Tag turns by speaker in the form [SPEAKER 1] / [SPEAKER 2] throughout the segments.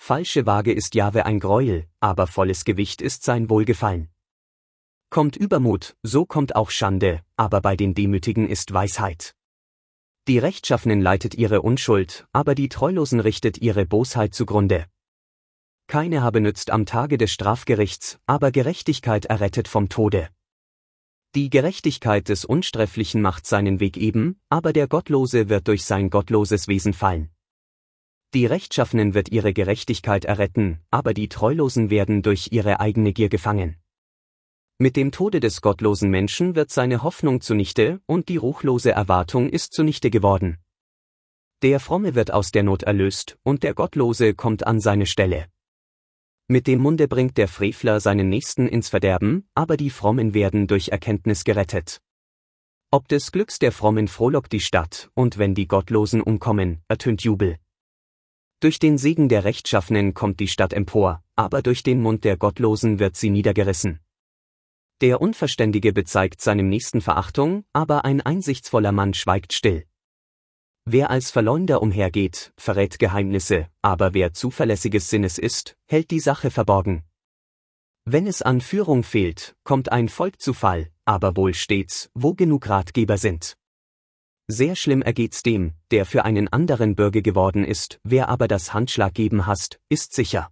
[SPEAKER 1] falsche Waage ist Jahwe ein Greuel, aber volles Gewicht ist sein Wohlgefallen. Kommt Übermut, so kommt auch Schande, aber bei den Demütigen ist Weisheit. Die Rechtschaffenen leitet ihre Unschuld, aber die Treulosen richtet ihre Bosheit zugrunde. Keine Habe nützt am Tage des Strafgerichts, aber Gerechtigkeit errettet vom Tode. Die Gerechtigkeit des Unsträflichen macht seinen Weg eben, aber der Gottlose wird durch sein gottloses Wesen fallen. Die Rechtschaffenen wird ihre Gerechtigkeit erretten, aber die Treulosen werden durch ihre eigene Gier gefangen. Mit dem Tode des gottlosen Menschen wird seine Hoffnung zunichte und die ruchlose Erwartung ist zunichte geworden. Der Fromme wird aus der Not erlöst und der Gottlose kommt an seine Stelle. Mit dem Munde bringt der Frevler seinen Nächsten ins Verderben, aber die Frommen werden durch Erkenntnis gerettet. Ob des Glücks der Frommen frohlockt die Stadt, und wenn die Gottlosen umkommen, ertönt Jubel. Durch den Segen der Rechtschaffenen kommt die Stadt empor, aber durch den Mund der Gottlosen wird sie niedergerissen. Der Unverständige bezeigt seinem Nächsten Verachtung, aber ein einsichtsvoller Mann schweigt still. Wer als Verleumder umhergeht, verrät Geheimnisse, aber wer zuverlässiges Sinnes ist, hält die Sache verborgen. Wenn es an Führung fehlt, kommt ein Volk zu Fall, aber wohl stets, wo genug Ratgeber sind. Sehr schlimm ergeht's dem, der für einen anderen Bürger geworden ist, wer aber das Handschlaggeben hasst, ist sicher.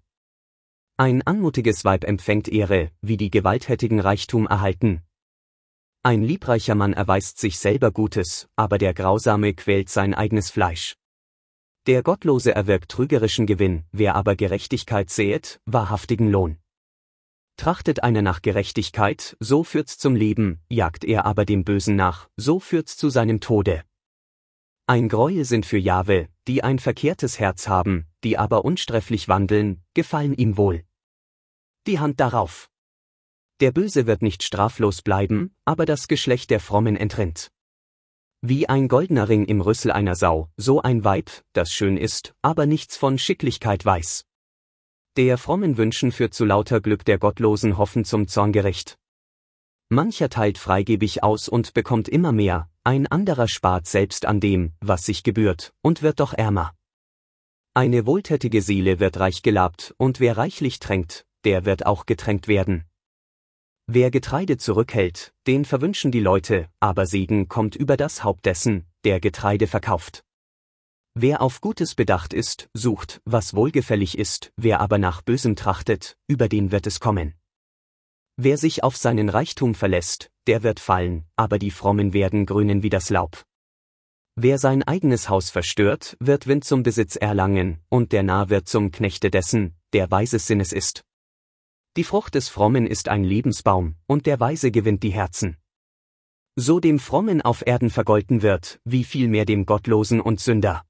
[SPEAKER 1] Ein anmutiges Weib empfängt Ehre, wie die Gewalttätigen Reichtum erhalten. Ein liebreicher Mann erweist sich selber Gutes, aber der Grausame quält sein eigenes Fleisch. Der Gottlose erwirkt trügerischen Gewinn, wer aber Gerechtigkeit säet, wahrhaftigen Lohn. Trachtet einer nach Gerechtigkeit, so führt's zum Leben, jagt er aber dem Bösen nach, so führt's zu seinem Tode. Ein Greuel sind für Jahwe, die ein verkehrtes Herz haben, die aber unsträflich wandeln, gefallen ihm wohl. Die Hand darauf. Der Böse wird nicht straflos bleiben, aber das Geschlecht der Frommen entrinnt. Wie ein goldener Ring im Rüssel einer Sau, so ein Weib, das schön ist, aber nichts von Schicklichkeit weiß. Der Frommen Wünschen führt zu lauter Glück, der Gottlosen hoffen zum Zorngericht. Mancher teilt freigebig aus und bekommt immer mehr, ein anderer spart selbst an dem, was sich gebührt, und wird doch ärmer. Eine wohltätige Seele wird reich gelabt, und wer reichlich tränkt, der wird auch getränkt werden. Wer Getreide zurückhält, den verwünschen die Leute, aber Segen kommt über das Haupt dessen, der Getreide verkauft. Wer auf Gutes bedacht ist, sucht, was wohlgefällig ist, wer aber nach Bösem trachtet, über den wird es kommen. Wer sich auf seinen Reichtum verlässt, der wird fallen, aber die Frommen werden grünen wie das Laub. Wer sein eigenes Haus verstört, wird Wind zum Besitz erlangen, und der Narr wird zum Knechte dessen, der weises Sinnes ist. Die Frucht des Frommen ist ein Lebensbaum, und der Weise gewinnt die Herzen. So dem Frommen auf Erden vergolten wird, wie viel mehr dem Gottlosen und Sünder.